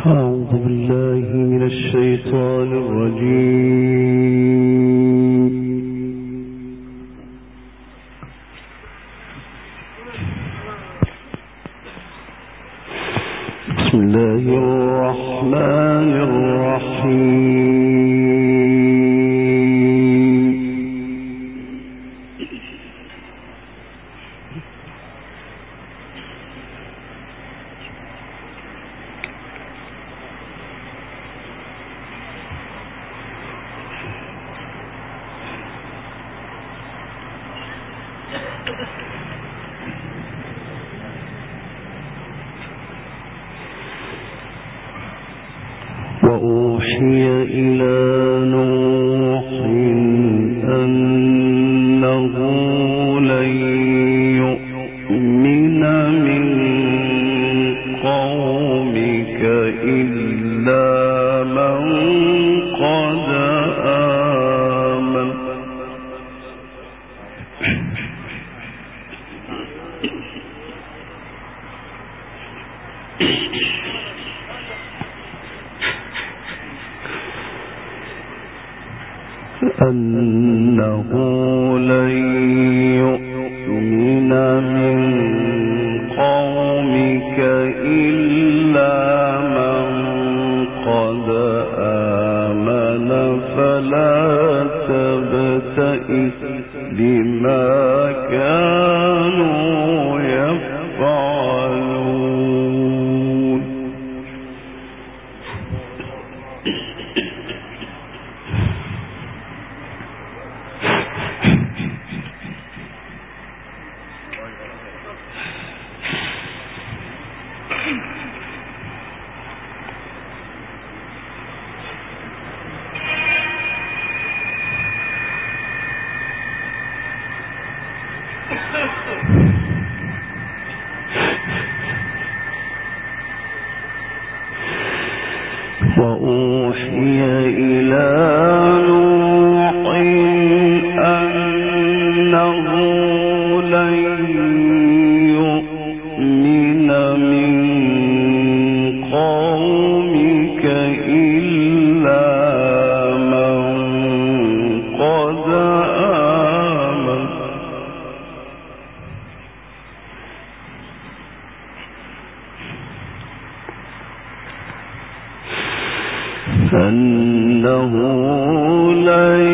أعوذ بالله من الشيطان الرجيم. بسم الله الرحمن الرحيم. وأوحي إلى نوح أنه لن يؤمن من قومك إلا من قد آمن. أنه لن يؤمن من قومك إلا من قد آمن فلا تبتئس بما كانوا يفعلون. وأوحي إلى نوح أنه لن يؤمن من قومك إلا من قد آمن. أنه لن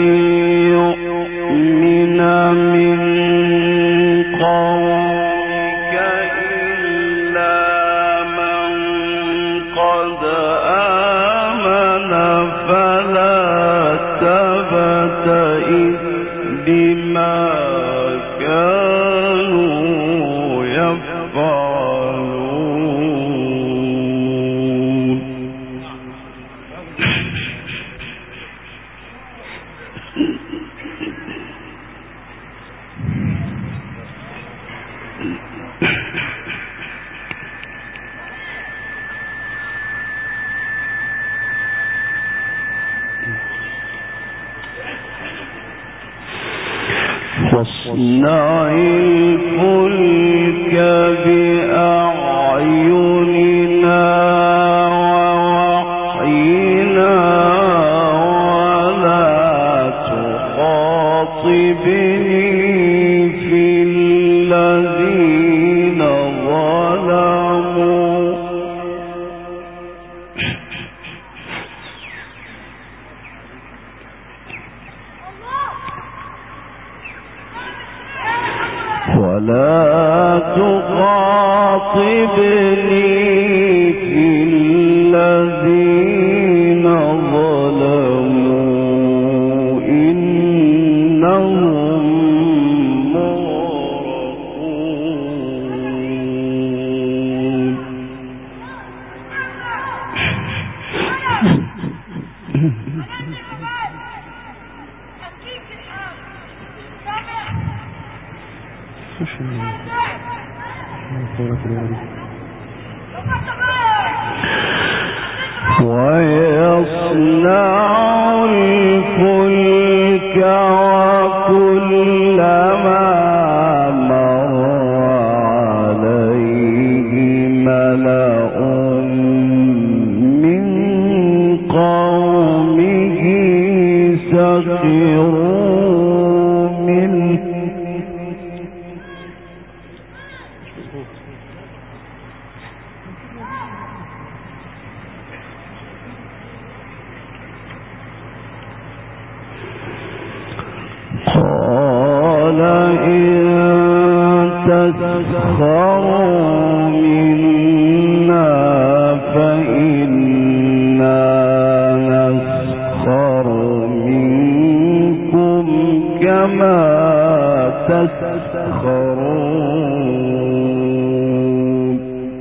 يؤمن من قومك إلا من قد آمن فلا تبتئس بما كانوا يفعلون. واصنع الفلك بأعيننا ووحينا ولا تخاطبني في الذين ظلموا في الذين ظلموا إنهم مغرقون. ويصنع الفلك وكلما مر عليه ملأ من قال إن تسخروا منا فإنا نسخر منكم كما تسخرون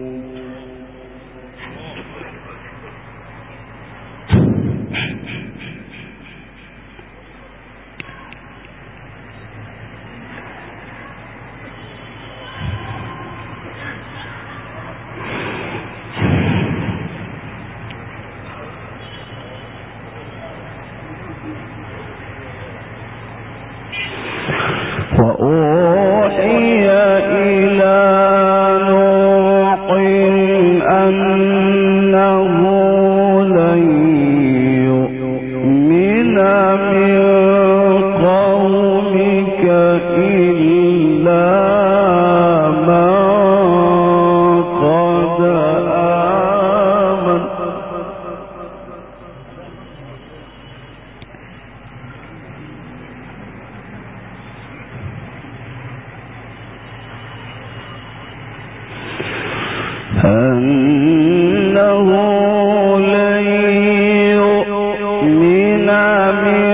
وأوحي إلى نوح أنه لن يؤمن من قومك إلا من قد آمن أنه لن يؤمن من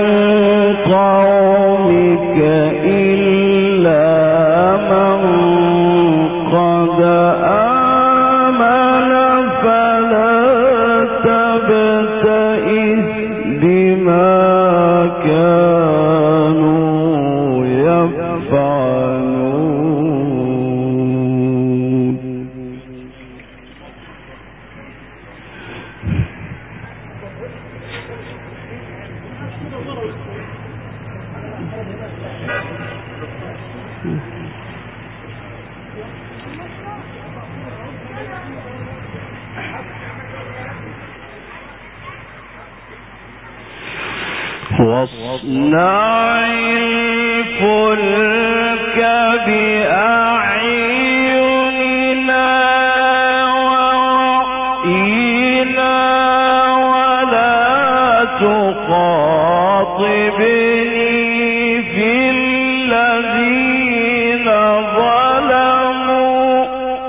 قومك إلا من قد آمن فلا تبتئس بما كانوا يفعلون واصنع الفلك بأعيننا ووحينا ولا تخاطبني في الذين ظلموا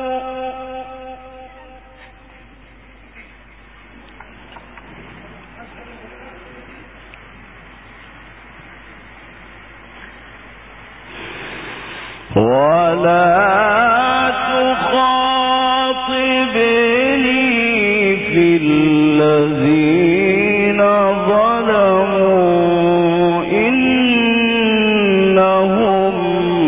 في الذين ظلموا إنهم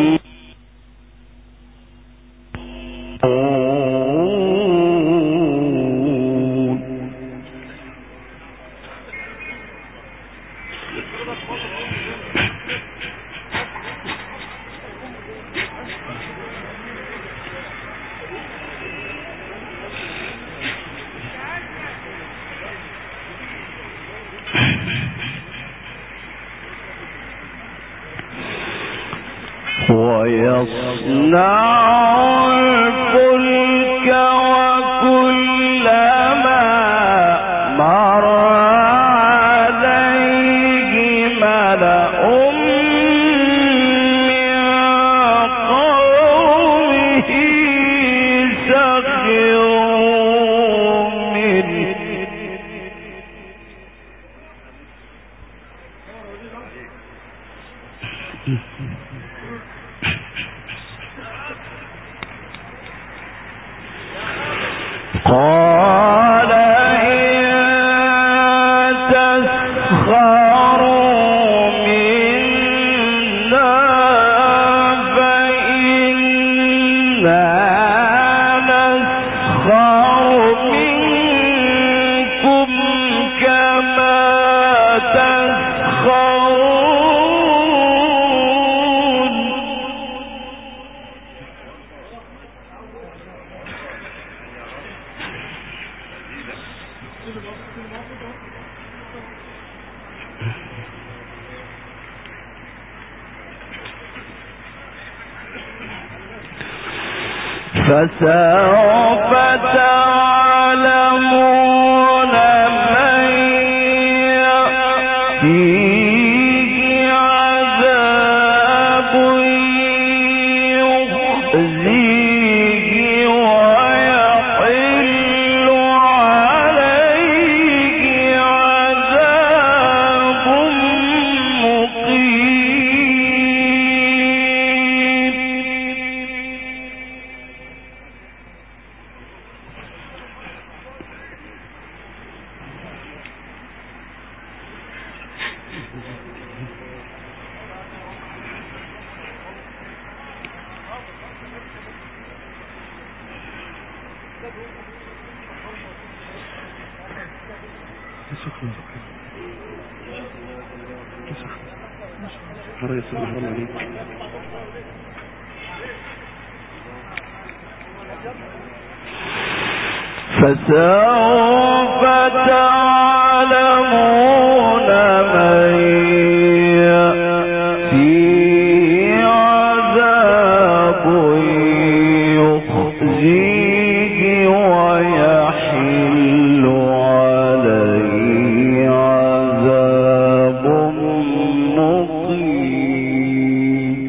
ويصنع الفلك وكلما مر عليه ملأ من قومه سخروا منه قال إن تسخروا منا فإنا نسخر منكم كما تسخرون فسوف تعلمون من يأتيه عذاب يخزيه ويحل عليه عذاب مقيم. فسوف تعلمون من يأتيه عذاب يخزيه ويحل عليه عذاب مقيم.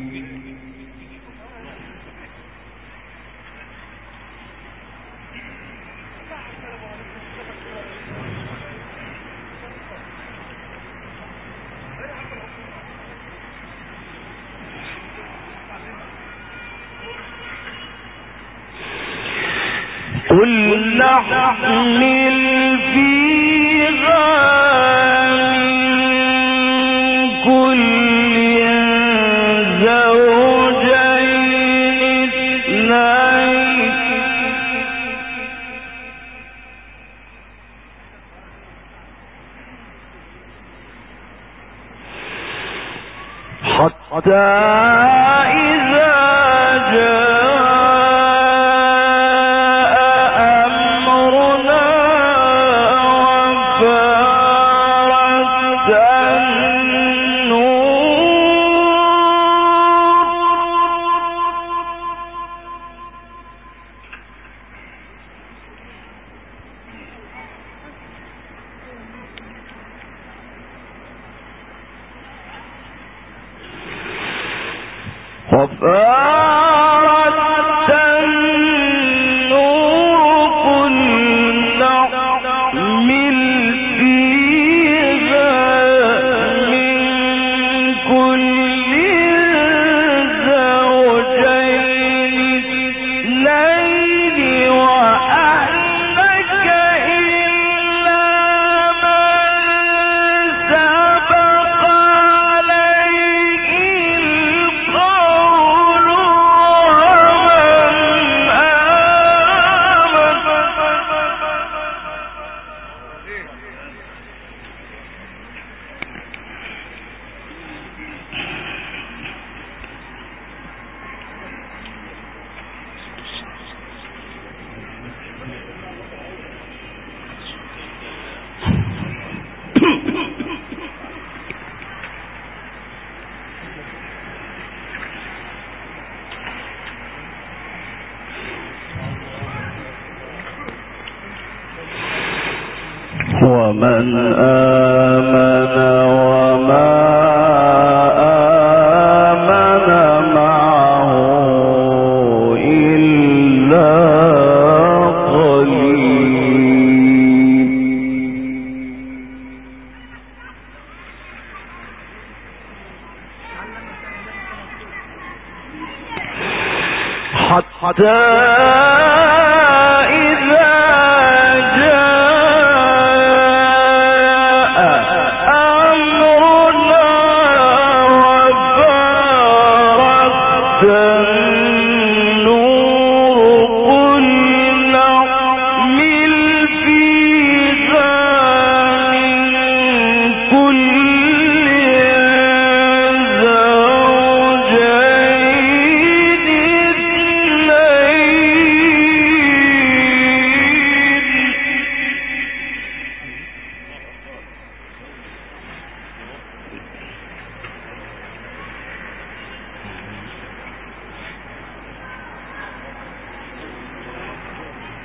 قل نحمل فيها من كل زوجين اثنين حتى إذا وفارت النور قل نحمل فيها من كل زوجين اثنين وأهلك إلا من سبق عليه القول ومن آمن وما آمن معه إلا قليل. حتى زوجين اثنين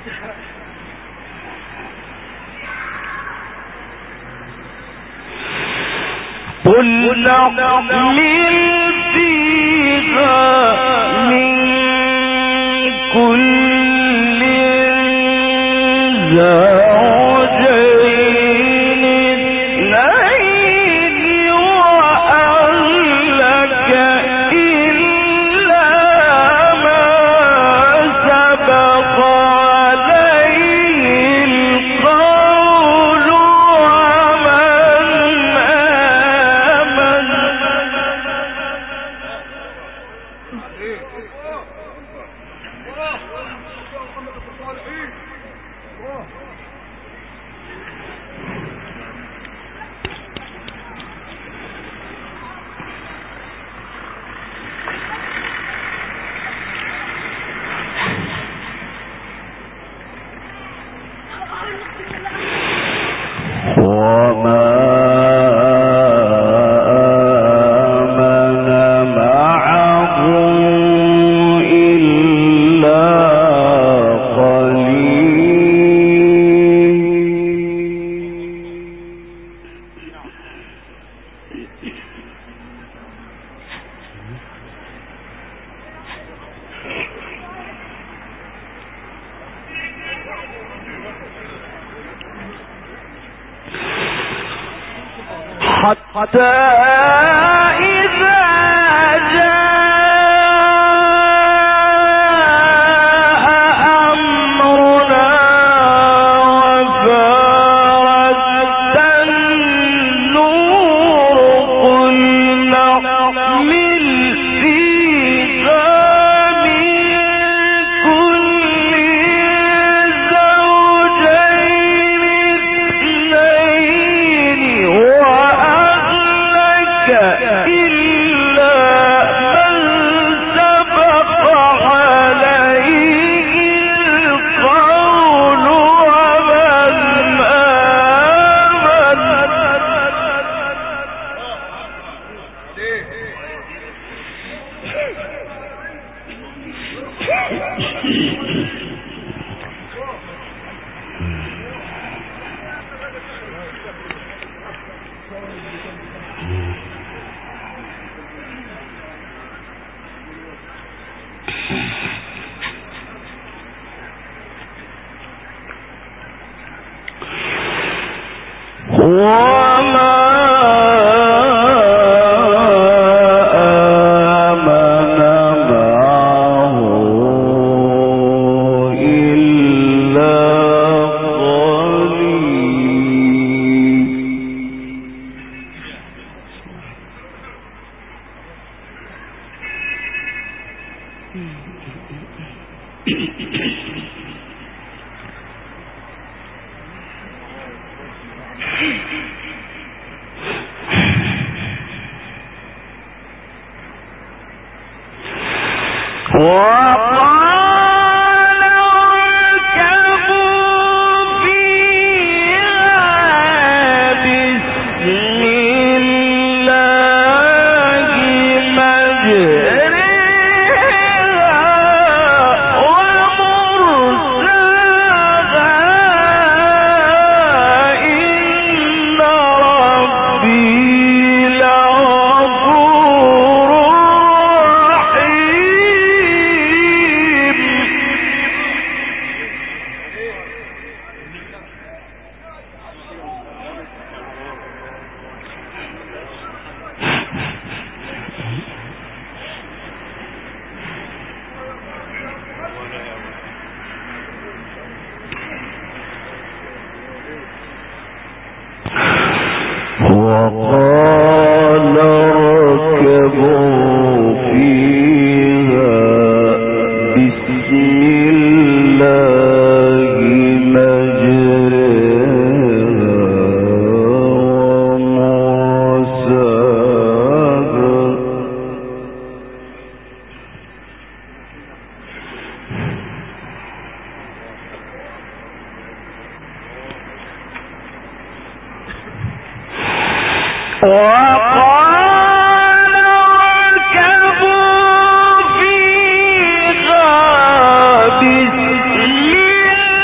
قل نحمل فيها من كل زوجين اثنين وأهلك إلا ما سبق عليه القول ومن آمن. وما آمن معه إلا حتى إذا جاء أمرنا وفارت النور قل نحمل فيها من كل زوجين اثنين وأهلك إلا من سبق عليه القول ومن آمن. وما آمن معه إلا وقال اركبوا فيها بسم الله مجريها ومرساها إن ربي لغفور وقال اركبوا فيها بسم الله مجريها ومرساها وقال اركبوا فيها بسم الله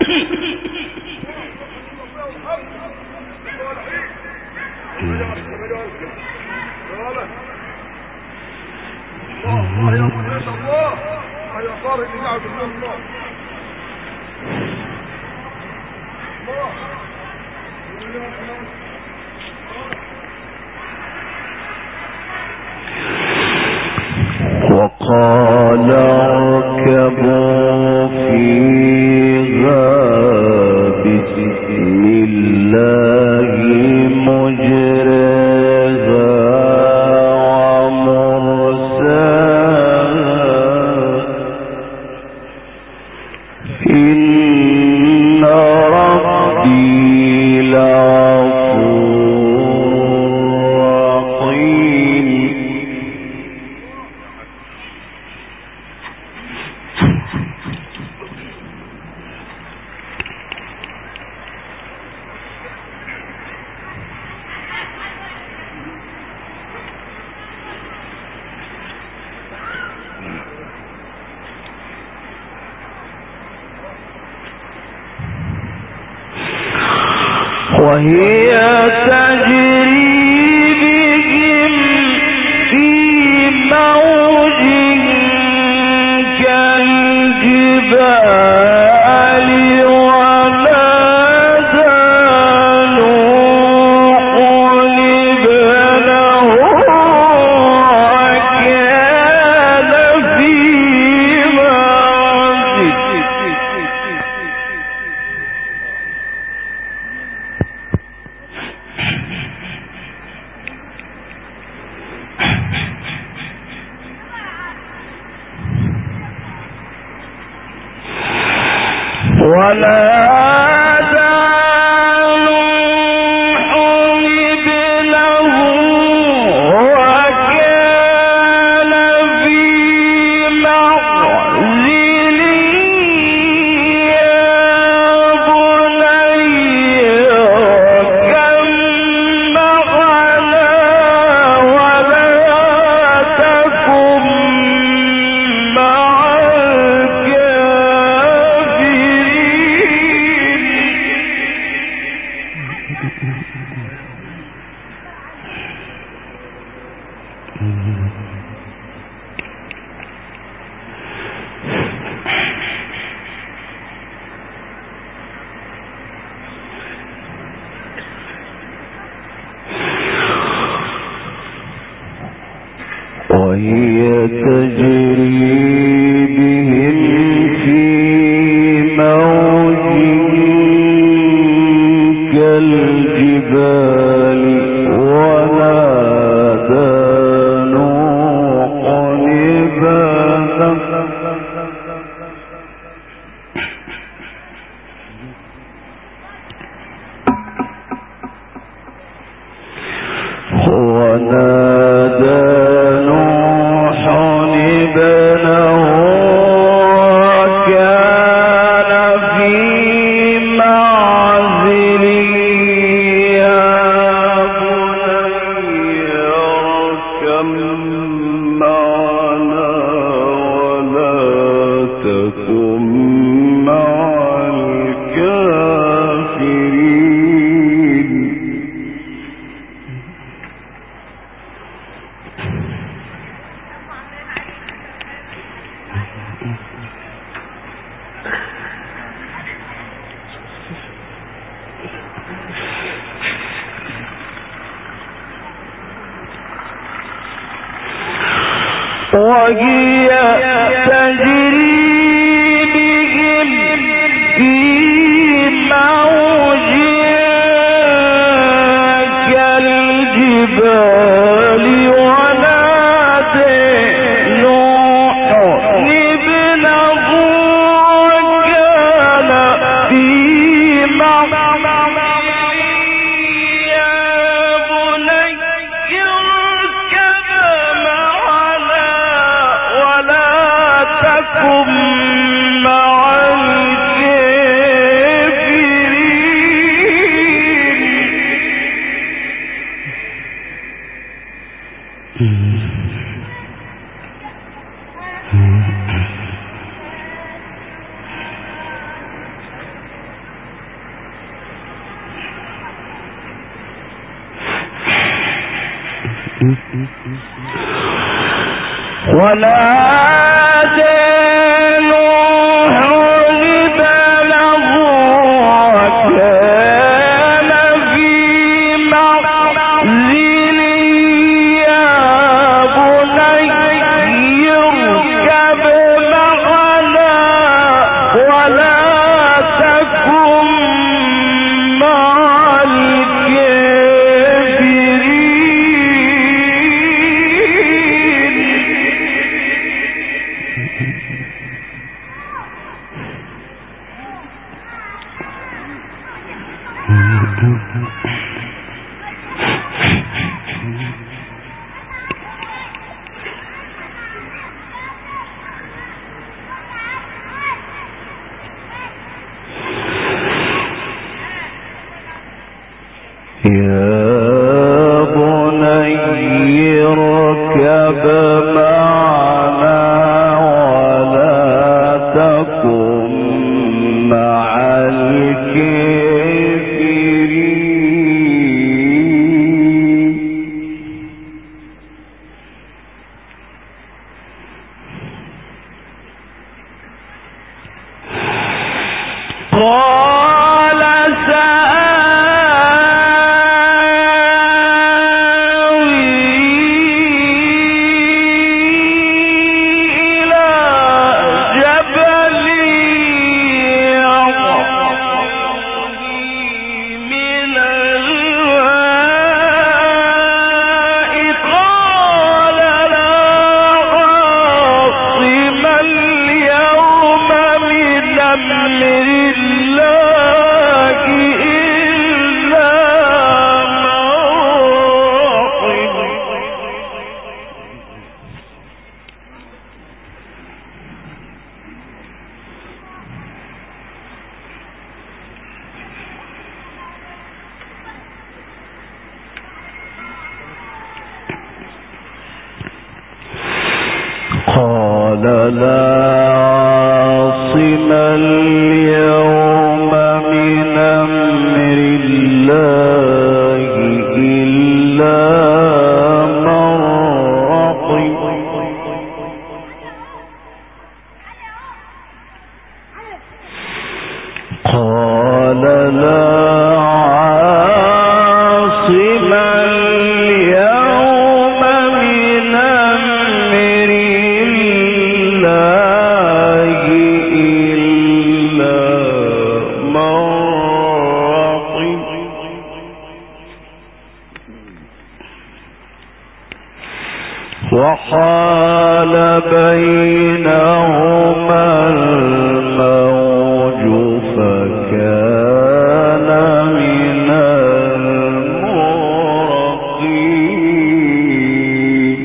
وقال اركبوا فيها بسم الله مجرها ومرساها إن ربي لغفور رحيم. وهي تجري بهم في موج كالجبال ونادى نوح ابنه وكان في معزل ونادى نوح ابنه وكان في معزل يا بني اركب معنا ولا تكن مع وهي تجري بهم في موج كالجبال ونادى نوح ابنه وهي تجري بهم في موج كالجبال ونادى نوح ابنه وكان في معزل يا بني اركب معنا ولا وحال بينهما الموج فكان من المغرقين.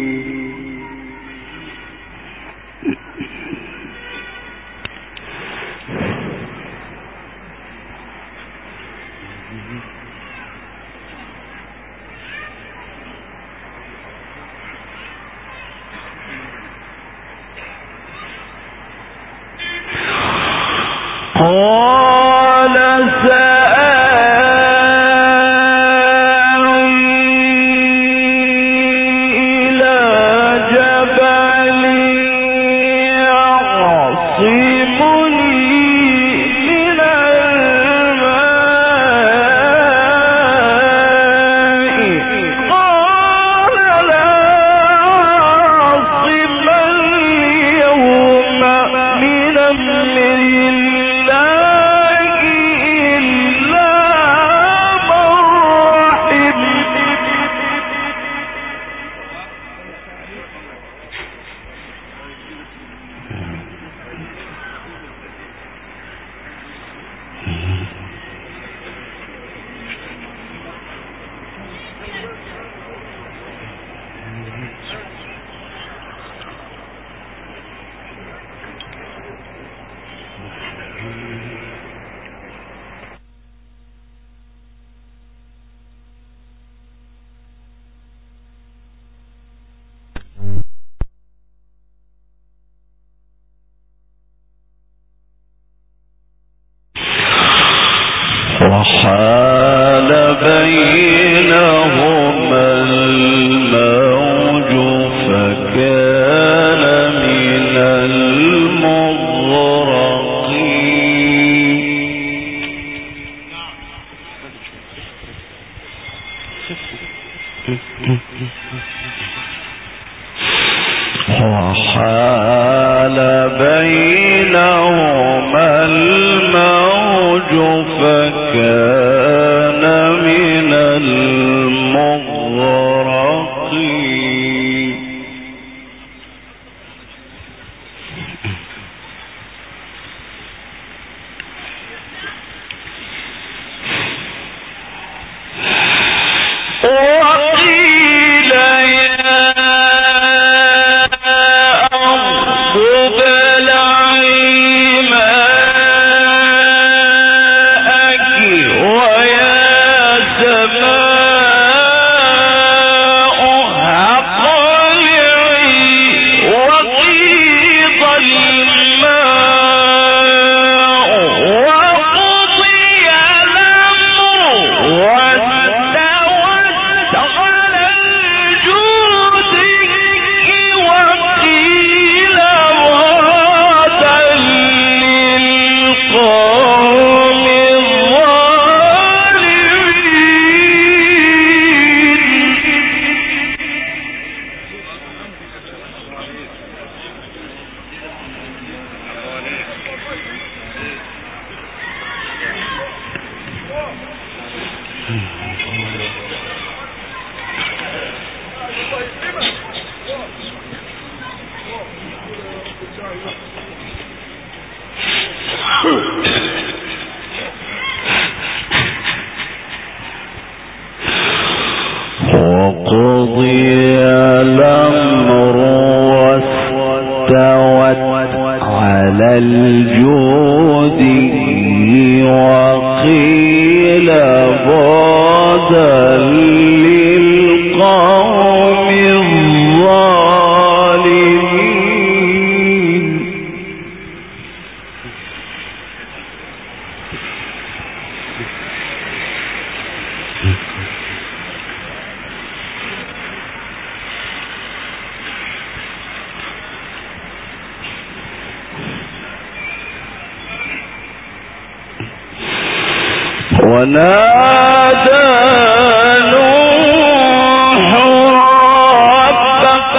قال سآوي إلى جبل يعصمني من الماء قال لا عاصم اليوم من أمر وحال بينهما الموج وحال بينهما الموج فكان من المغرقين وقيل وقضي الأمر واستوت على الجود وقيل بعدا للقوم الظالمين ونادى نوح ربه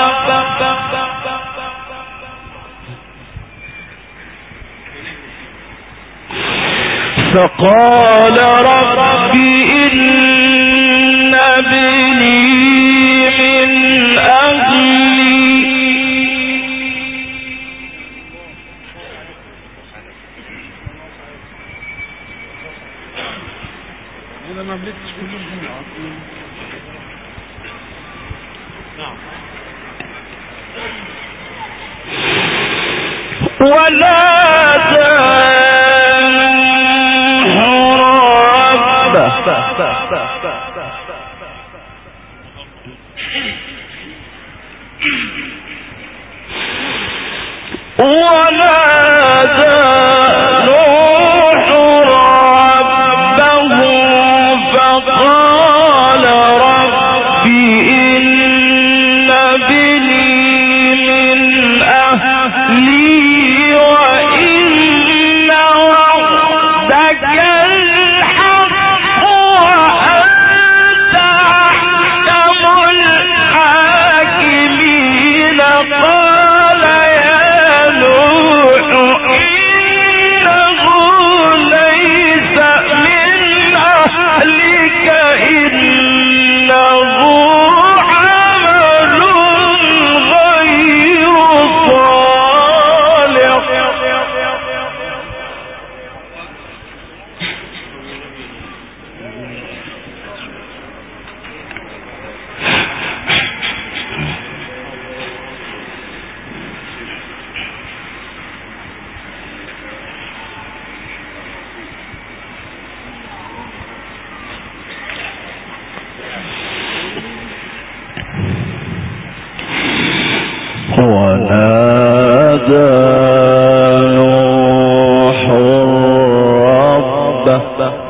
فقال رب إن ابني من أهلي ونادى ربه فقال رب إن ابني من أهلي وإن وعدك الحق وأنت أحكم الحاكمين قال يا نوح إنه ليس من أهلك إنه عمل غير صالح ونادى نوح ربه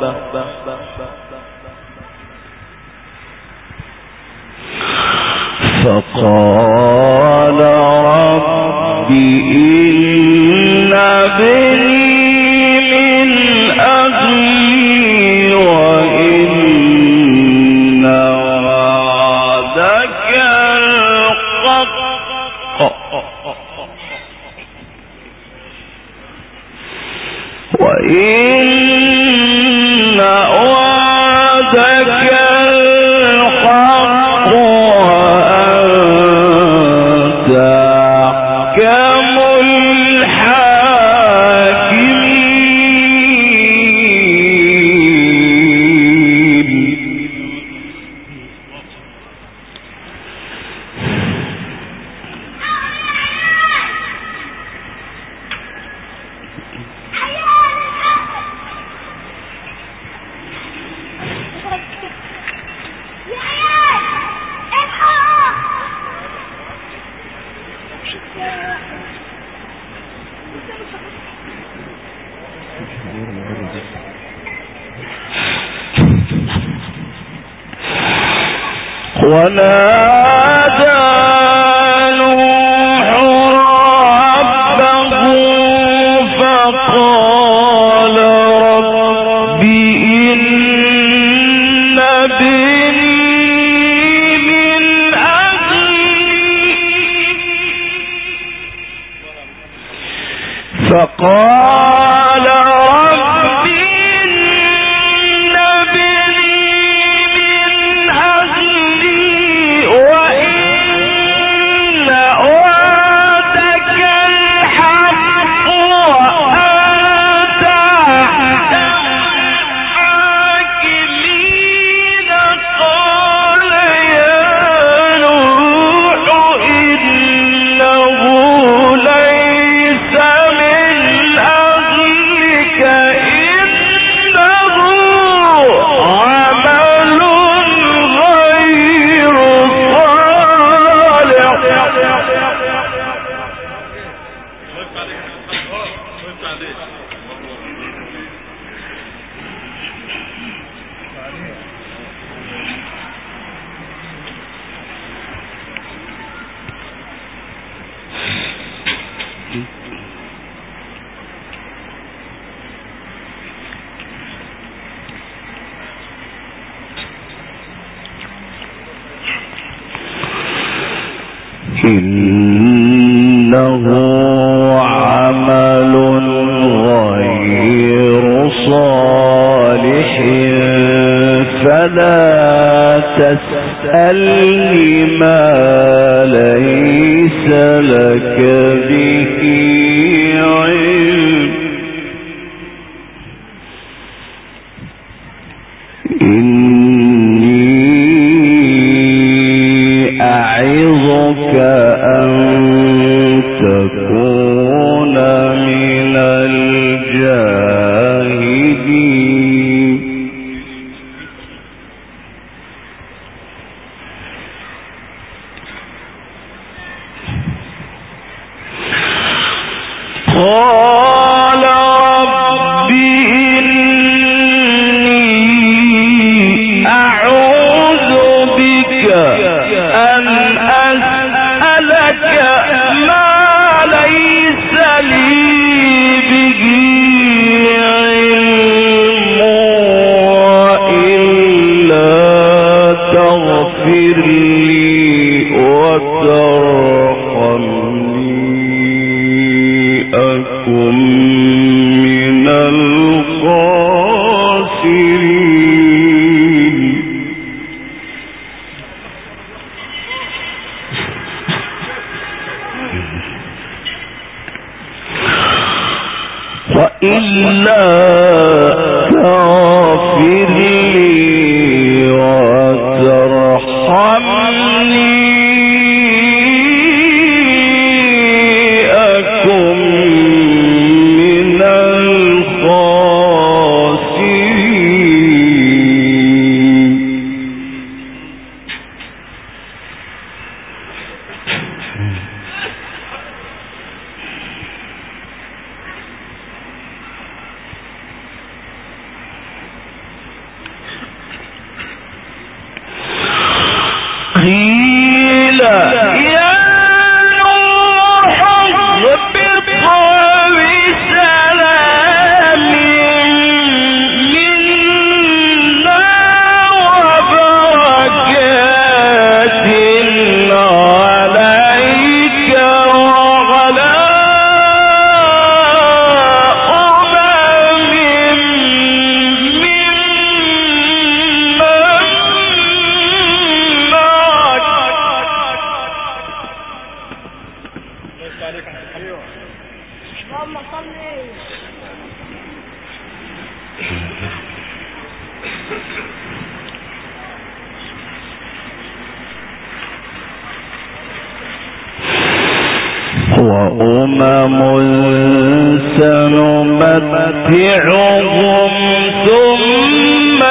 فقال رب إن ابني من أهلي وإن وعدك ونادى نوح ربه فقال رب إن ابني من أهلي فقال رب إن ابني من أهلي وإن وعدك الحق وأنت أحكم الحاكمين قال يا نوح إنه ليس من أهلك إنه عمل غير صالح إنه عمل غير صالح فلا تسألني ما ليس لك به علم أعظك أن تكون من الجاهلين قال رب إني أعوذ بك أن أسألك ما ليس لي به علم وإلا تغفر لي وترحمني أكن من الخاسرين وإلا تغفر لي وترحمني أكن من الخاسرين قيل يا نوح اهبط بسلام منا وبركات عليك وعلى وأمم سنمتعهم ثم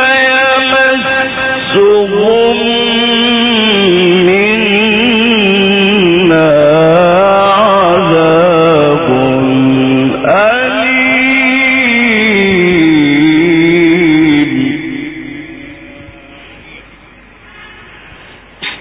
يمسهم منا عذاب أليم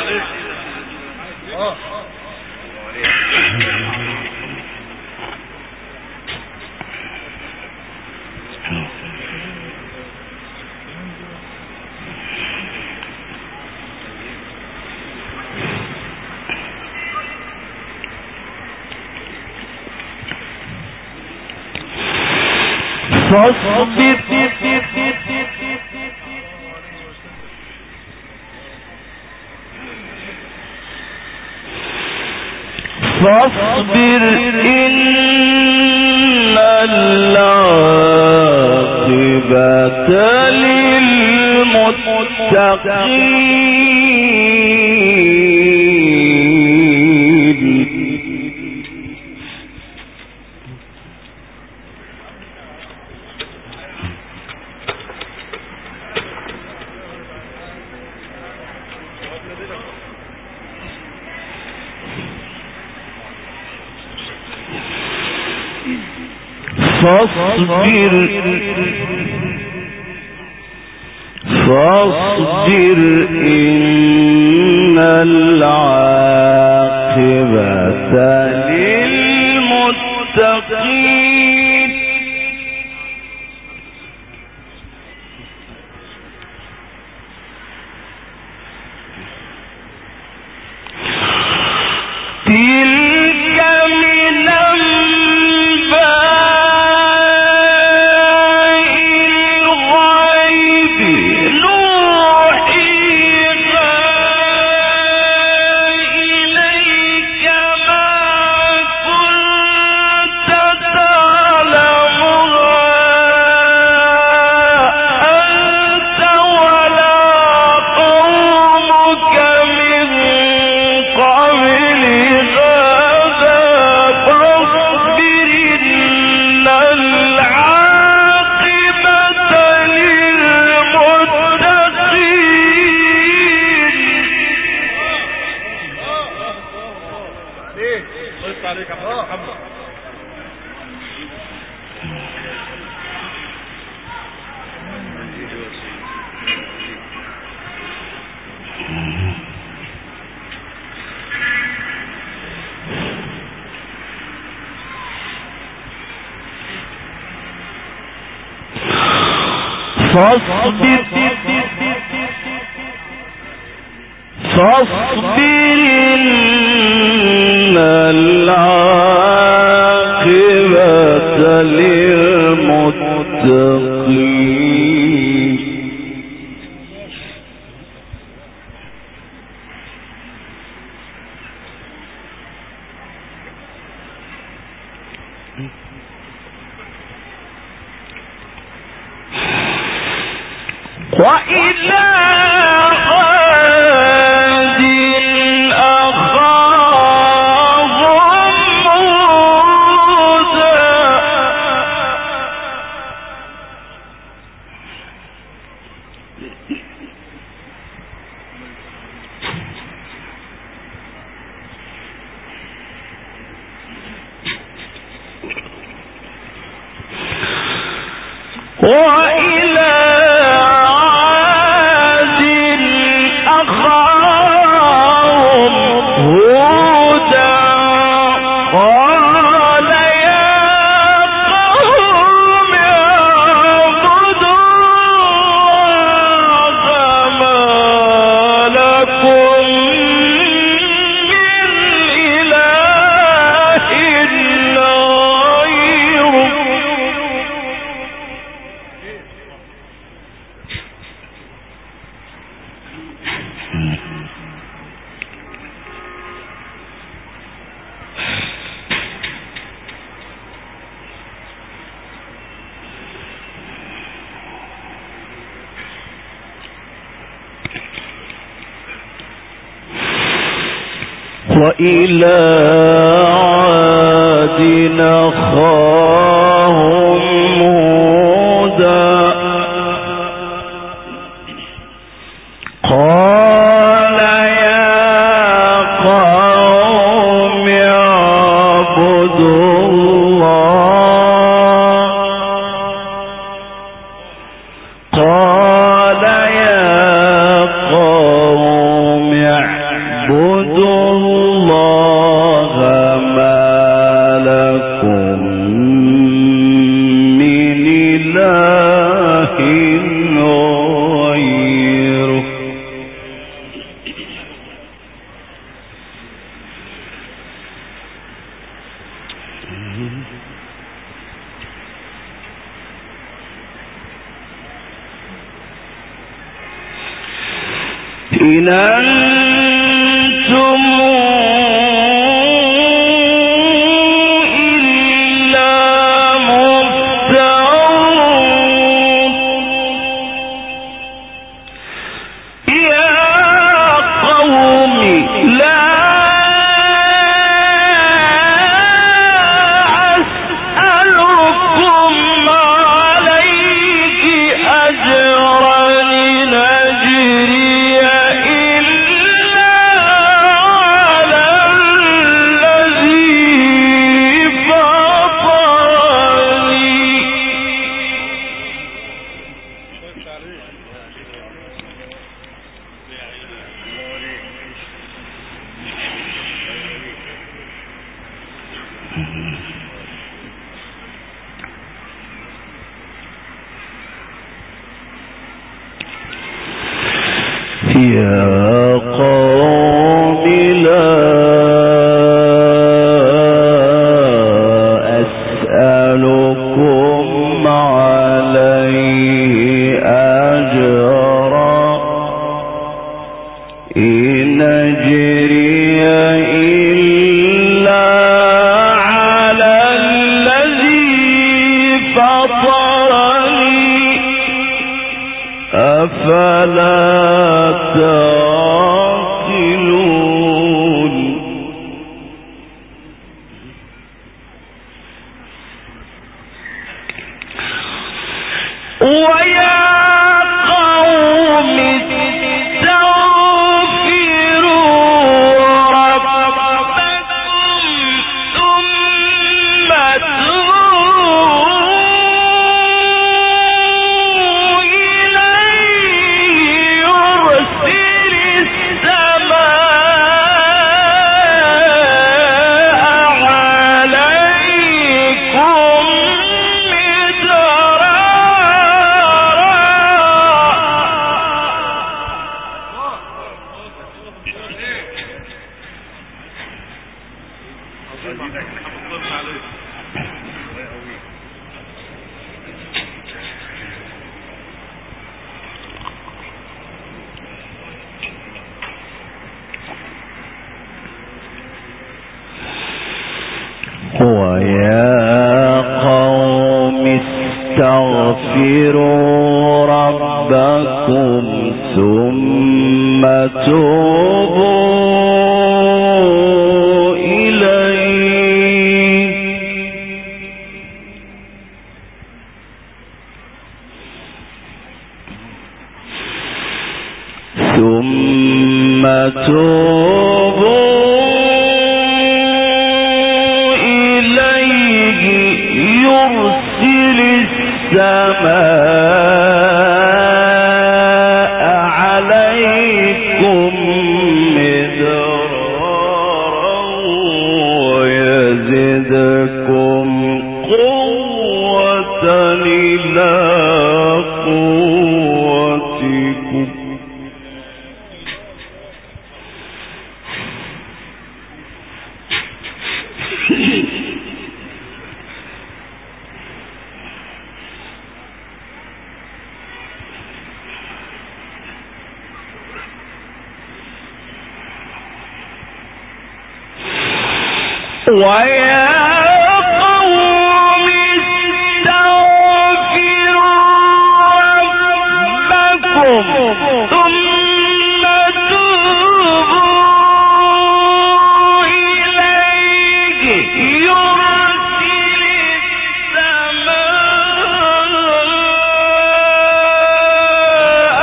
فاصبر إن العاقبة للمتقين. فاصبر إن العاقبة للمتقين. تلك من فاصبر إن العاقبة للمتقين. وإلى عاد أخاهم هودا وإلى عاد أخاهم هودا قال يا قوم اعبدوا الله ما لكم من إله غيره. وإلى عاد أخاهم هودا قال يا قوم اعبدوا الله. قال يا قوم إن أنتم يا قوم لا أسألكم عليه أجرا إن أجري إلا على الذي فطرني أفلا ويا قوم استغفروا ربكم ثم توبوا إليه يرسل السماء عليكم مدرارا ويزدكم قوة إلى قوتكم ويا قوم استغفروا ربكم ثم توبوا إليه يرسل السماء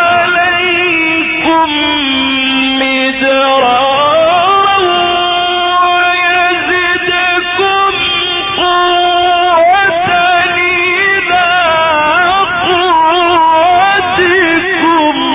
عليكم مدرارا قوة إلى قوتكم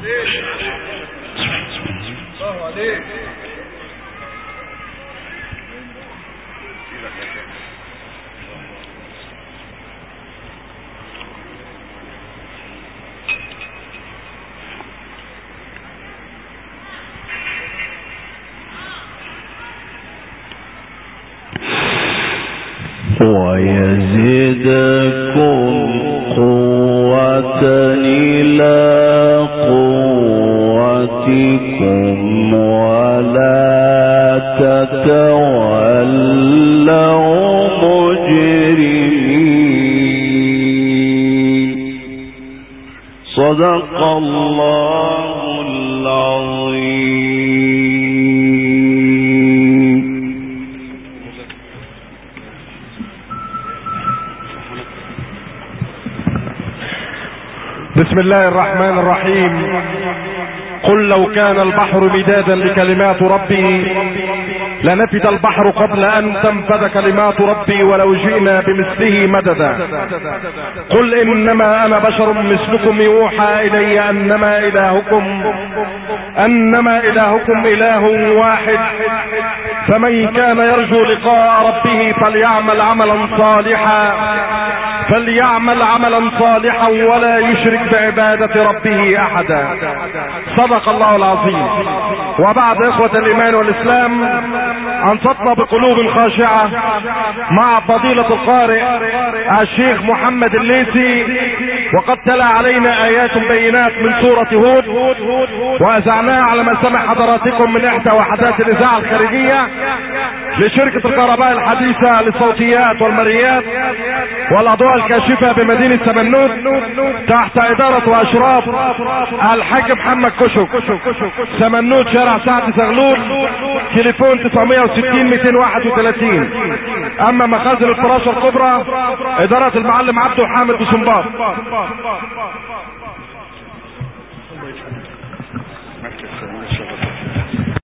ويزدكم قوة إلى قوتكم ولا تتولوا مجرمين. صدق الله العظيم. بسم الله الرحمن الرحيم. قل لو كان البحر مدادا لكلمات ربي لنفد البحر قبل أن تنفد كلمات ربي ولو جئنا بمثله مددا. قل إنما أنا بشر مثلكم يوحى إلي أنما إلهكم إله واحد فمن كان يرجو لقاء ربه فليعمل عملا صالحا ولا يشرك بعبادة ربه أحدا. صدق الله العظيم. وبعد إخوة الإيمان والإسلام أنصتنا بقلوب خاشعة مع فضيلة القارئ الشيخ محمد الليثي وقد تلا علينا آيات بينات من سورة هود وأذعناها على ما سمع حضراتكم من إحدى وحدات الإذاعة الخارجية لشركة الكهرباء الحديثة للصوتيات والمرئيات والأضواء الكاشفة بمدينة سمنود تحت إدارة وأشراف الحاج محمد كشك، سمنود شارع سعد زغلول، تليفون 960-231. أما مخازن الفراشة الكبرى إدارة المعلم عبده حامد بسنباط.